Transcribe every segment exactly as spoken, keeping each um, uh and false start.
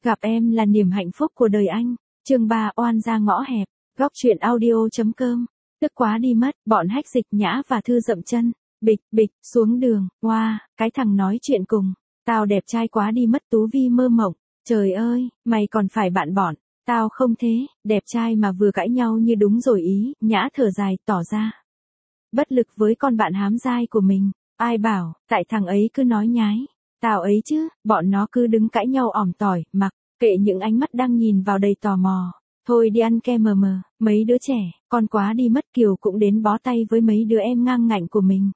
Gặp em là niềm hạnh phúc của đời anh. Chương ba oan ra ngõ hẹp. Góc truyện audio.com. Tức quá đi mất, bọn hách Dịch Nhã và Thư dậm chân. Bịch, bịch, xuống đường. Wow, cái thằng nói chuyện cùng. Tao đẹp trai quá đi mất, Tú Vi mơ mộng. Trời ơi, mày còn phải bạn bọn. Tao không thế, đẹp trai mà vừa cãi nhau như đúng rồi ý. Nhã thở dài, tỏ ra bất lực với con bạn hám dai của mình. Ai bảo, tại thằng ấy cứ nói nhái. Tao ấy chứ, bọn nó cứ đứng cãi nhau ỏm tỏi, mặc kệ những ánh mắt đang nhìn vào đầy tò mò. Thôi đi ăn kem mờ mờ, mấy đứa trẻ, con quá đi mất, Kiều cũng đến bó tay với mấy đứa em ngang ngạnh của mình.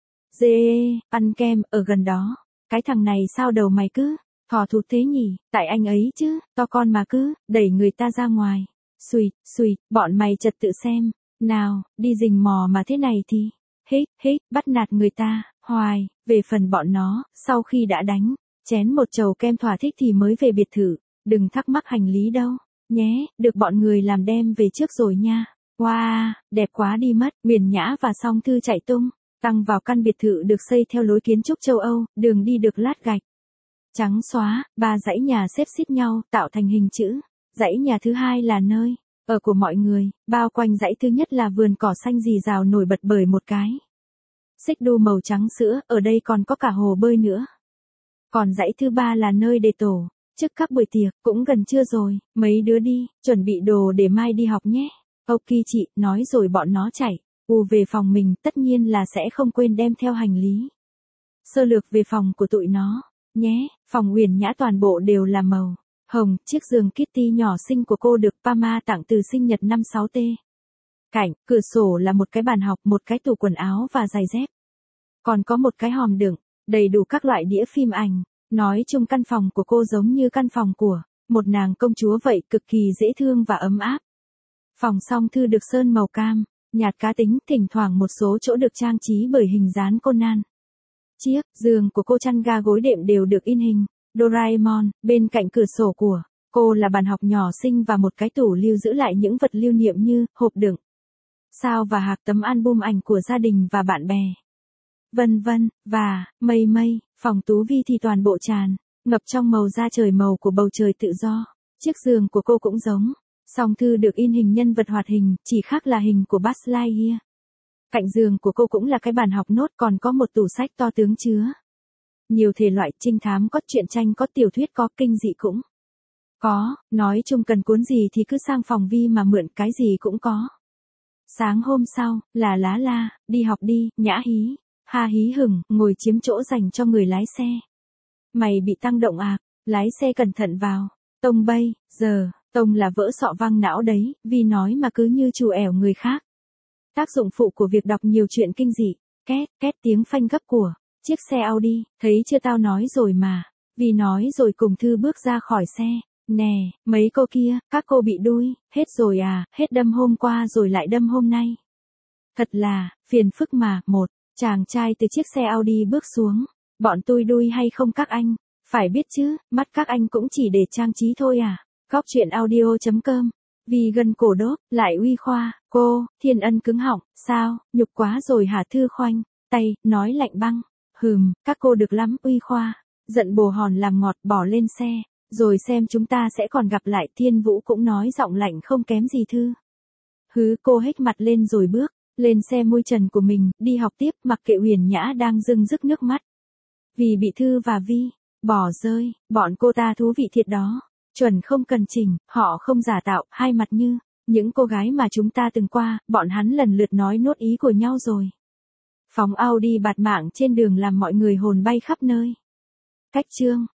Dê, ăn kem, ở gần đó. Cái thằng này sao đầu mày cứ thò thụt thế nhỉ, tại anh ấy chứ, to con mà cứ đẩy người ta ra ngoài. Xùi, xùi, bọn mày trật tự xem. Nào, đi rình mò mà thế này thì, hít, hít, bắt nạt người ta, hoài. Về phần bọn nó, sau khi đã đánh chén một chầu kem thỏa thích thì mới về biệt thự. Đừng thắc mắc hành lý đâu, nhé, được bọn người làm đem về trước rồi nha. Wow, đẹp quá đi mất, Huyền Nhã và Song Thư chạy tung, tăng vào căn biệt thự được xây theo lối kiến trúc châu Âu, đường đi được lát gạch trắng xóa, ba dãy nhà xếp xít nhau, tạo thành hình chữ. Dãy nhà thứ hai là nơi ở của mọi người, bao quanh dãy thứ nhất là vườn cỏ xanh rì rào nổi bật bởi một cái xích đu màu trắng sữa, ở đây còn có cả hồ bơi nữa. Còn dãy thứ ba là nơi để tổ chức các buổi tiệc, cũng gần trưa rồi, mấy đứa đi, chuẩn bị đồ để mai đi học nhé. Ok chị, nói rồi bọn nó chạy ù về phòng mình, tất nhiên là sẽ không quên đem theo hành lý. Sơ lược về phòng của tụi nó, nhé, phòng Huyền Nhã toàn bộ đều là màu hồng, chiếc giường Kitty nhỏ xinh của cô được Pama tặng từ sinh nhật năm sáu T. Cạnh cửa sổ là một cái bàn học, một cái tủ quần áo và giày dép. Còn có một cái hòm đựng đầy đủ các loại đĩa phim ảnh. Nói chung căn phòng của cô giống như căn phòng của một nàng công chúa vậy, cực kỳ dễ thương và ấm áp. Phòng Song Thư được sơn màu cam nhạt cá tính, thỉnh thoảng một số chỗ được trang trí bởi hình dán Conan. Chiếc giường của cô, chăn ga gối đệm đều được in hình Doraemon. Bên cạnh cửa sổ của cô là bàn học nhỏ xinh và một cái tủ lưu giữ lại những vật lưu niệm như hộp đựng sao và hạc, tấm album ảnh của gia đình và bạn bè, vân vân. Và mây mây, phòng Tú Vi thì toàn bộ tràn ngập trong màu da trời, màu của bầu trời tự do. Chiếc giường của cô cũng giống Song Thư, được in hình nhân vật hoạt hình, chỉ khác là hình của Buzz Lightyear. Cạnh giường của cô cũng là cái bàn học nốt, còn có một tủ sách to tướng chứa nhiều thể loại, trinh thám có, truyện tranh có, tiểu thuyết có, kinh dị cũng có. Nói chung cần cuốn gì thì cứ sang phòng Vi mà mượn, cái gì cũng có. Sáng hôm sau, là lá la, đi học đi, Nhã hí ha hí hửng, ngồi chiếm chỗ dành cho người lái xe. Mày bị tăng động à? Lái xe cẩn thận vào. Tông bây giờ, Tông là vỡ sọ văng não đấy, Vi nói mà cứ như trù ẻo người khác. Tác dụng phụ của việc đọc nhiều chuyện kinh dị. Két, két tiếng phanh gấp của chiếc xe Audi. Thấy chưa, tao nói rồi mà. Vi nói rồi cùng Thư bước ra khỏi xe. Nè, mấy cô kia, các cô bị đuôi hết rồi à? Hết đâm hôm qua rồi lại đâm hôm nay. Thật là phiền phức mà. Một chàng trai từ chiếc xe Audi bước xuống. Bọn tôi đuôi hay không các anh? Phải biết chứ, mắt các anh cũng chỉ để trang trí thôi à? Góc truyện audio.com. Vì gần cổ đốt, lại uy khoa. Cô, Thiên Ân cứng họng. Sao, nhục quá rồi hả? Thư khoanh tay, nói lạnh băng. Hừm, các cô được lắm, uy khoa. Giận bồ hòn làm ngọt, bỏ lên xe. Rồi xem chúng ta sẽ còn gặp lại. Thiên Vũ cũng nói giọng lạnh không kém gì Thư. Hứ, cô hếch mặt lên rồi bước lên xe môi trần của mình, đi học tiếp, mặc kệ Huyền Nhã đang rưng rức nước mắt vì bị Thư và Vi bỏ rơi. Bọn cô ta thú vị thiệt đó, chuẩn không cần chỉnh, họ không giả tạo, hai mặt như những cô gái mà chúng ta từng qua. Bọn hắn lần lượt nói nốt ý của nhau rồi phóng Audi bạt mạng trên đường làm mọi người hồn bay khắp nơi. Cách chương